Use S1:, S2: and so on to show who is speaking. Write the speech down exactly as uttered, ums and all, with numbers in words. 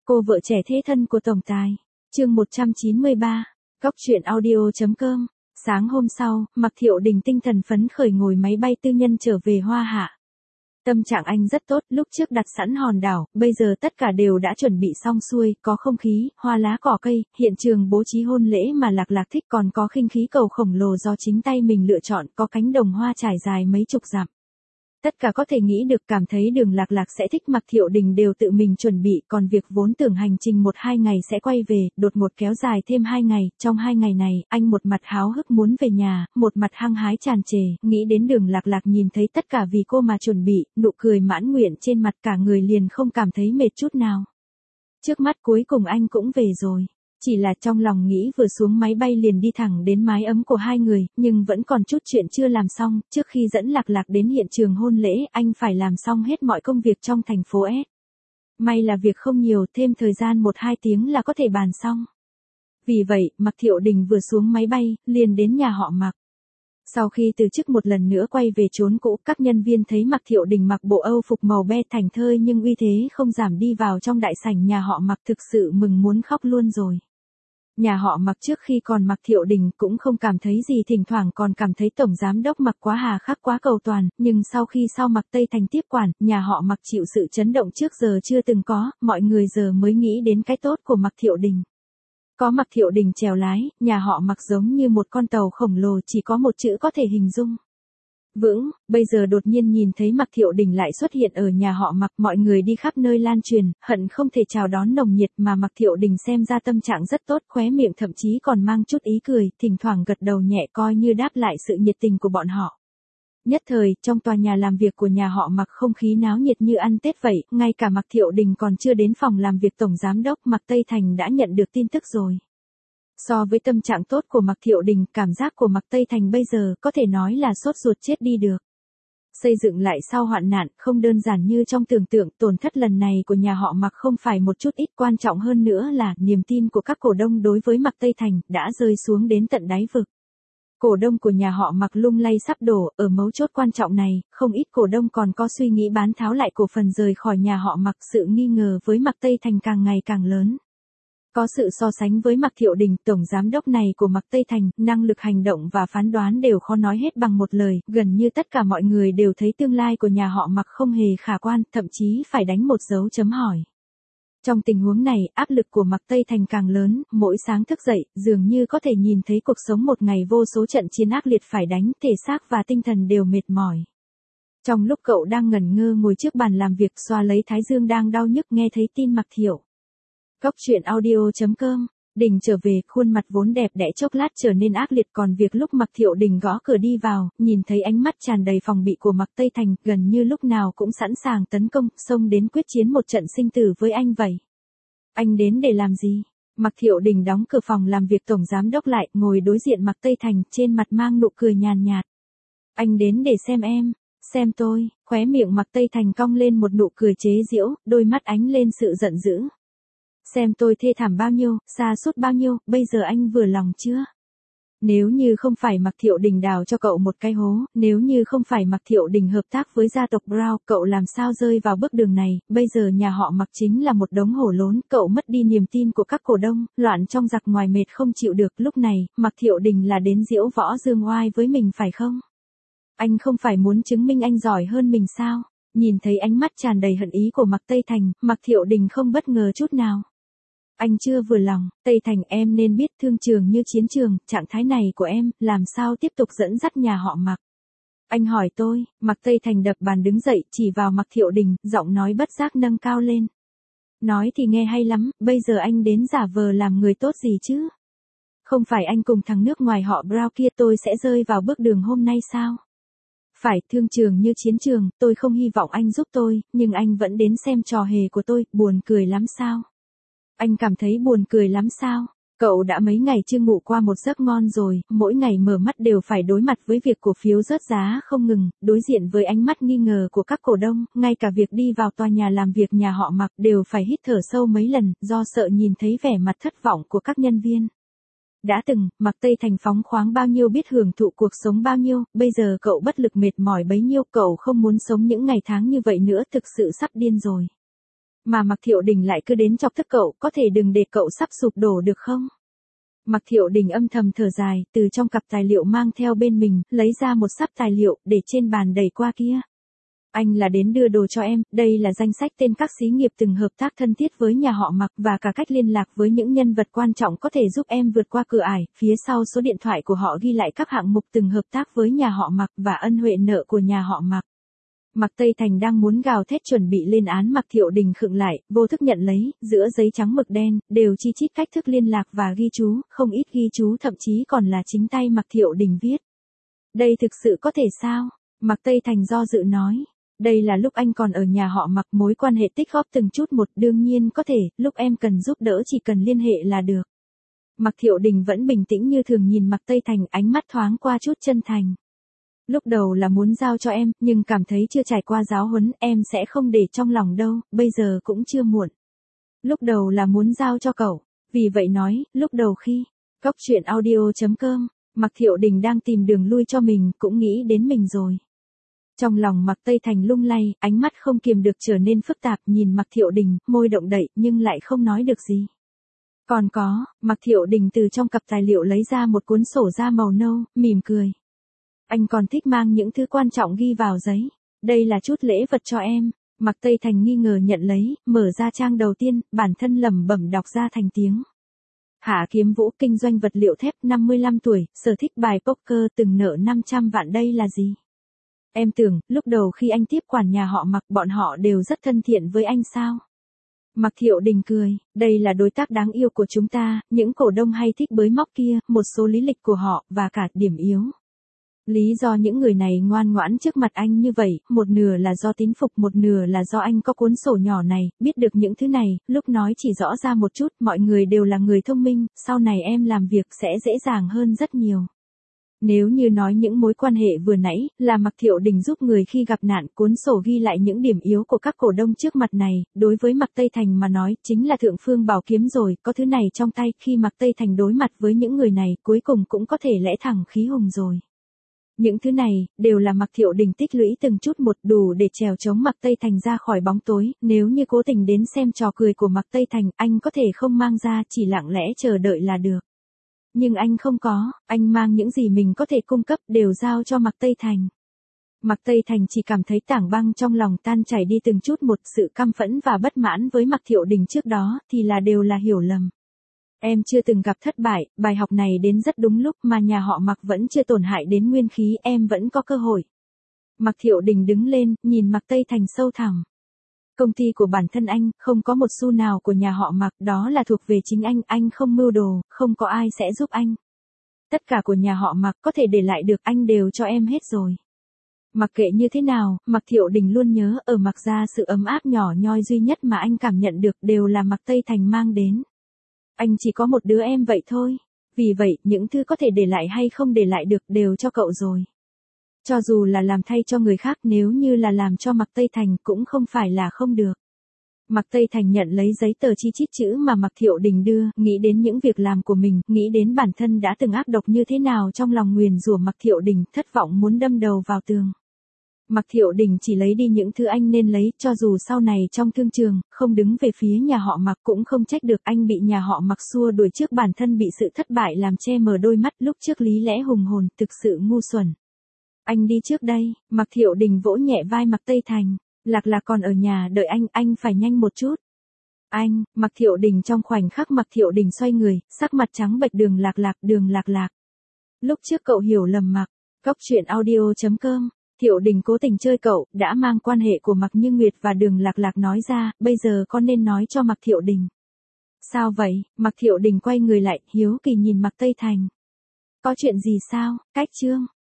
S1: Cô vợ trẻ thế thân của tổng tài. Chương một trăm chín mươi ba. Góc truyện audio chấm com. Sáng hôm sau, Mạc Thiệu Đình tinh thần phấn khởi ngồi máy bay tư nhân trở về Hoa Hạ. Tâm trạng anh rất tốt, lúc trước đặt sẵn hòn đảo, bây giờ tất cả đều đã chuẩn bị xong xuôi, có không khí, hoa lá cỏ cây, hiện trường bố trí hôn lễ mà Lạc Lạc thích, còn có khinh khí cầu khổng lồ do chính tay mình lựa chọn, có cánh đồng hoa trải dài mấy chục dặm. Tất cả có thể nghĩ được, cảm thấy đường Lạc Lạc sẽ thích Mạc Thiệu Đình đều tự mình chuẩn bị, còn việc vốn tưởng hành trình một hai ngày sẽ quay về, đột ngột kéo dài thêm hai ngày, trong hai ngày này, anh một mặt háo hức muốn về nhà, một mặt hăng hái tràn trề, nghĩ đến đường Lạc Lạc nhìn thấy tất cả vì cô mà chuẩn bị, nụ cười mãn nguyện trên mặt cả người liền không cảm thấy mệt chút nào. Trước mắt cuối cùng anh cũng về rồi. Chỉ là trong lòng nghĩ vừa xuống máy bay liền đi thẳng đến mái ấm của hai người, nhưng vẫn còn chút chuyện chưa làm xong, trước khi dẫn Lạc Lạc đến hiện trường hôn lễ, anh phải làm xong hết mọi công việc trong thành phố S. May là việc không nhiều, thêm thời gian một hai tiếng là có thể bàn xong. Vì vậy, Mạc Thiệu Đình vừa xuống máy bay, liền đến nhà họ Mạc. Sau khi từ chức một lần nữa quay về chốn cũ, các nhân viên thấy Mạc Thiệu Đình mặc bộ Âu phục màu be thảnh thơi nhưng uy thế không giảm đi vào trong đại sảnh nhà họ Mạc, thực sự mừng muốn khóc luôn rồi. Nhà họ Mạc trước khi còn Mạc Thiệu Đình cũng không cảm thấy gì, thỉnh thoảng còn cảm thấy tổng giám đốc Mạc quá hà khắc quá cầu toàn, nhưng sau khi sau Mạc Tây Thành tiếp quản, nhà họ Mạc chịu sự chấn động trước giờ chưa từng có, mọi người giờ mới nghĩ đến cái tốt của Mạc Thiệu Đình. Có Mạc Thiệu Đình chèo lái, nhà họ Mạc giống như một con tàu khổng lồ, chỉ có một chữ có thể hình dung. Vững, bây giờ đột nhiên nhìn thấy Mạc Thiệu Đình lại xuất hiện ở nhà họ Mạc, mọi người đi khắp nơi lan truyền, hận không thể chào đón nồng nhiệt, mà Mạc Thiệu Đình xem ra tâm trạng rất tốt, khóe miệng thậm chí còn mang chút ý cười, thỉnh thoảng gật đầu nhẹ coi như đáp lại sự nhiệt tình của bọn họ. Nhất thời, trong tòa nhà làm việc của nhà họ Mạc không khí náo nhiệt như ăn Tết vậy, ngay cả Mạc Thiệu Đình còn chưa đến phòng làm việc tổng giám đốc Mạc Tây Thành đã nhận được tin tức rồi. So với tâm trạng tốt của Mạc Thiệu Đình, cảm giác của Mạc Tây Thành bây giờ có thể nói là sốt ruột chết đi được. Xây dựng lại sau hoạn nạn không đơn giản như trong tưởng tượng, tổn thất lần này của nhà họ Mạc không phải một chút ít, quan trọng hơn nữa là niềm tin của các cổ đông đối với Mạc Tây Thành đã rơi xuống đến tận đáy vực. Cổ đông của nhà họ Mạc lung lay sắp đổ, ở mấu chốt quan trọng này, không ít cổ đông còn có suy nghĩ bán tháo lại cổ phần rời khỏi nhà họ Mạc, sự nghi ngờ với Mạc Tây Thành càng ngày càng lớn. Có sự so sánh với Mạc Thiệu Đình, tổng giám đốc này của Mạc Tây Thành, năng lực hành động và phán đoán đều khó nói hết bằng một lời, gần như tất cả mọi người đều thấy tương lai của nhà họ Mạc không hề khả quan, thậm chí phải đánh một dấu chấm hỏi. Trong tình huống này, áp lực của Mạc Tây Thành càng lớn, mỗi sáng thức dậy, dường như có thể nhìn thấy cuộc sống một ngày vô số trận chiến ác liệt phải đánh, thể xác và tinh thần đều mệt mỏi. Trong lúc cậu đang ngẩn ngơ ngồi trước bàn làm việc xoa lấy thái dương đang đau nhức, nghe thấy tin Mạc Thiệu. Góc truyện audio chấm com. Đình trở về, khuôn mặt vốn đẹp đẽ chốc lát trở nên ác liệt, còn việc lúc Mạc Thiệu Đình gõ cửa đi vào, nhìn thấy ánh mắt tràn đầy phòng bị của Mạc Tây Thành, gần như lúc nào cũng sẵn sàng tấn công, xông đến quyết chiến một trận sinh tử với anh vậy. Anh đến để làm gì? Mạc Thiệu Đình đóng cửa phòng làm việc tổng giám đốc lại, ngồi đối diện Mạc Tây Thành, trên mặt mang nụ cười nhàn nhạt. Anh đến để xem em, xem tôi, khóe miệng Mạc Tây Thành cong lên một nụ cười chế giễu, đôi mắt ánh lên sự giận dữ. Xem tôi thê thảm bao nhiêu, sa sút bao nhiêu, bây giờ anh vừa lòng chưa? Nếu như không phải Mạc Thiệu Đình đào cho cậu một cái hố, nếu như không phải Mạc Thiệu Đình hợp tác với gia tộc Brown, cậu làm sao rơi vào bước đường này, bây giờ nhà họ Mạc chính là một đống hổ lốn, cậu mất đi niềm tin của các cổ đông, loạn trong giặc ngoài mệt không chịu được, lúc này, Mạc Thiệu Đình là đến giễu võ dương oai với mình phải không? Anh không phải muốn chứng minh anh giỏi hơn mình sao? Nhìn thấy ánh mắt tràn đầy hận ý của Mạc Tây Thành, Mạc Thiệu Đình không bất ngờ chút nào. Anh chưa vừa lòng, Tây Thành em nên biết thương trường như chiến trường, trạng thái này của em, làm sao tiếp tục dẫn dắt nhà họ Mạc. Anh hỏi tôi, Mạc Tây Thành đập bàn đứng dậy, chỉ vào Mạc Thiệu Đình, giọng nói bất giác nâng cao lên. Nói thì nghe hay lắm, bây giờ anh đến giả vờ làm người tốt gì chứ? Không phải anh cùng thằng nước ngoài họ Brown kia tôi sẽ rơi vào bước đường hôm nay sao? Phải, thương trường như chiến trường, tôi không hy vọng anh giúp tôi, nhưng anh vẫn đến xem trò hề của tôi, buồn cười lắm sao? Anh cảm thấy buồn cười lắm sao? Cậu đã mấy ngày chưa ngủ qua một giấc ngon rồi, mỗi ngày mở mắt đều phải đối mặt với việc cổ phiếu rớt giá không ngừng, đối diện với ánh mắt nghi ngờ của các cổ đông, ngay cả việc đi vào tòa nhà làm việc nhà họ Mạc đều phải hít thở sâu mấy lần, do sợ nhìn thấy vẻ mặt thất vọng của các nhân viên. Đã từng, Mạc Tây Thành phóng khoáng bao nhiêu, biết hưởng thụ cuộc sống bao nhiêu, bây giờ cậu bất lực mệt mỏi bấy nhiêu, cậu không muốn sống những ngày tháng như vậy nữa, thực sự sắp điên rồi. Mà Mạc Thiệu Đình lại cứ đến chọc tức cậu, có thể đừng để cậu sắp sụp đổ được không? Mạc Thiệu Đình âm thầm thở dài, từ trong cặp tài liệu mang theo bên mình, lấy ra một sắp tài liệu, để trên bàn đẩy qua kia. Anh là đến đưa đồ cho em, đây là danh sách tên các xí nghiệp từng hợp tác thân thiết với nhà họ Mạc và cả cách liên lạc với những nhân vật quan trọng có thể giúp em vượt qua cửa ải, phía sau số điện thoại của họ ghi lại các hạng mục từng hợp tác với nhà họ Mạc và ân huệ nợ của nhà họ Mạc. Mạc Tây Thành đang muốn gào thét chuẩn bị lên án Mạc Thiệu Đình khựng lại, vô thức nhận lấy, giữa giấy trắng mực đen, đều chi chít cách thức liên lạc và ghi chú, không ít ghi chú thậm chí còn là chính tay Mạc Thiệu Đình viết. Đây thực sự có thể sao? Mạc Tây Thành do dự nói. Đây là lúc anh còn ở nhà họ Mạc, mối quan hệ tích góp từng chút một, đương nhiên có thể, lúc em cần giúp đỡ chỉ cần liên hệ là được. Mạc Thiệu Đình vẫn bình tĩnh như thường nhìn Mạc Tây Thành, ánh mắt thoáng qua chút chân thành. Lúc đầu là muốn giao cho em, nhưng cảm thấy chưa trải qua giáo huấn, em sẽ không để trong lòng đâu, bây giờ cũng chưa muộn. Lúc đầu là muốn giao cho cậu, vì vậy nói, lúc đầu khi, Cóc truyện audio chấm com, Mạc Thiệu Đình đang tìm đường lui cho mình, cũng nghĩ đến mình rồi. Trong lòng Mạc Tây Thành lung lay, ánh mắt không kiềm được trở nên phức tạp, nhìn Mạc Thiệu Đình, môi động đậy, nhưng lại không nói được gì. Còn có, Mạc Thiệu Đình từ trong cặp tài liệu lấy ra một cuốn sổ da màu nâu, mỉm cười. Anh còn thích mang những thứ quan trọng ghi vào giấy. Đây là chút lễ vật cho em. Mạc Tây Thành nghi ngờ nhận lấy, mở ra trang đầu tiên, bản thân lẩm bẩm đọc ra thành tiếng. Hạ Kiếm Vũ, kinh doanh vật liệu thép, năm mươi lăm tuổi, sở thích bài poker, từng nợ năm trăm vạn, đây là gì? Em tưởng, lúc đầu khi anh tiếp quản nhà họ Mạc, bọn họ đều rất thân thiện với anh sao? Mạc Thiệu Đình cười, đây là đối tác đáng yêu của chúng ta, những cổ đông hay thích bới móc kia, một số lý lịch của họ, và cả điểm yếu. Lý do những người này ngoan ngoãn trước mặt anh như vậy, một nửa là do tín phục, một nửa là do anh có cuốn sổ nhỏ này, biết được những thứ này, lúc nói chỉ rõ ra một chút, mọi người đều là người thông minh, sau này em làm việc sẽ dễ dàng hơn rất nhiều. Nếu như nói những mối quan hệ vừa nãy, là Mạc Thiệu Đình giúp người khi gặp nạn, cuốn sổ ghi lại những điểm yếu của các cổ đông trước mặt này, đối với Mạc Tây Thành mà nói, chính là thượng phương bảo kiếm rồi, có thứ này trong tay, khi Mạc Tây Thành đối mặt với những người này, cuối cùng cũng có thể lẽ thẳng khí hùng rồi. Những thứ này, đều là Mạc Thiệu Đình tích lũy từng chút một, đủ để trèo chống Mạc Tây Thành ra khỏi bóng tối, nếu như cố tình đến xem trò cười của Mạc Tây Thành, anh có thể không mang ra, chỉ lặng lẽ chờ đợi là được. Nhưng anh không có, anh mang những gì mình có thể cung cấp, đều giao cho Mạc Tây Thành. Mạc Tây Thành chỉ cảm thấy tảng băng trong lòng tan chảy đi từng chút một, sự căm phẫn và bất mãn với Mạc Thiệu Đình trước đó, thì là đều là hiểu lầm. Em chưa từng gặp thất bại, bài học này đến rất đúng lúc, mà nhà họ Mạc vẫn chưa tổn hại đến nguyên khí, em vẫn có cơ hội. Mạc Thiệu Đình đứng lên, nhìn Mạc Tây Thành sâu thẳm. Công ty của bản thân anh, không có một xu nào của nhà họ Mạc, đó là thuộc về chính anh, anh không mưu đồ, không có ai sẽ giúp anh. Tất cả của nhà họ Mạc có thể để lại được, anh đều cho em hết rồi. Mặc kệ như thế nào, Mạc Thiệu Đình luôn nhớ, ở Mạc gia sự ấm áp nhỏ nhoi duy nhất mà anh cảm nhận được đều là Mạc Tây Thành mang đến. Anh chỉ có một đứa em vậy thôi. Vì vậy, những thứ có thể để lại hay không để lại được đều cho cậu rồi. Cho dù là làm thay cho người khác, nếu như là làm cho Mạc Tây Thành cũng không phải là không được. Mạc Tây Thành nhận lấy giấy tờ chi chít chữ mà Mạc Thiệu Đình đưa, nghĩ đến những việc làm của mình, nghĩ đến bản thân đã từng ác độc như thế nào, trong lòng nguyền rủa Mạc Thiệu Đình, thất vọng muốn đâm đầu vào tường. Mạc Thiệu Đình chỉ lấy đi những thứ anh nên lấy, cho dù sau này trong thương trường, không đứng về phía nhà họ Mạc cũng không trách được, anh bị nhà họ Mạc xua đuổi trước bản thân bị sự thất bại làm che mờ đôi mắt, lúc trước lý lẽ hùng hồn, thực sự ngu xuẩn. Anh đi trước đây, Mạc Thiệu Đình vỗ nhẹ vai Mạc Tây Thành, Lạc Lạc còn ở nhà đợi anh, anh phải nhanh một chút. Anh, Mạc Thiệu Đình trong khoảnh khắc Mạc Thiệu Đình xoay người, sắc mặt trắng bệch, Đường Lạc Lạc, Đường Lạc Lạc. Lúc trước cậu hiểu lầm Mạc, Cóc truyện audio chấm com. Thiệu Đình cố tình chơi cậu, đã mang quan hệ của Mạc Như Nguyệt và Đường Lạc Lạc nói ra, bây giờ con nên nói cho Mạc Thiệu Đình. Sao vậy? Mạc Thiệu Đình quay người lại, hiếu kỳ nhìn Mạc Tây Thành. Có chuyện gì sao? Cách chương.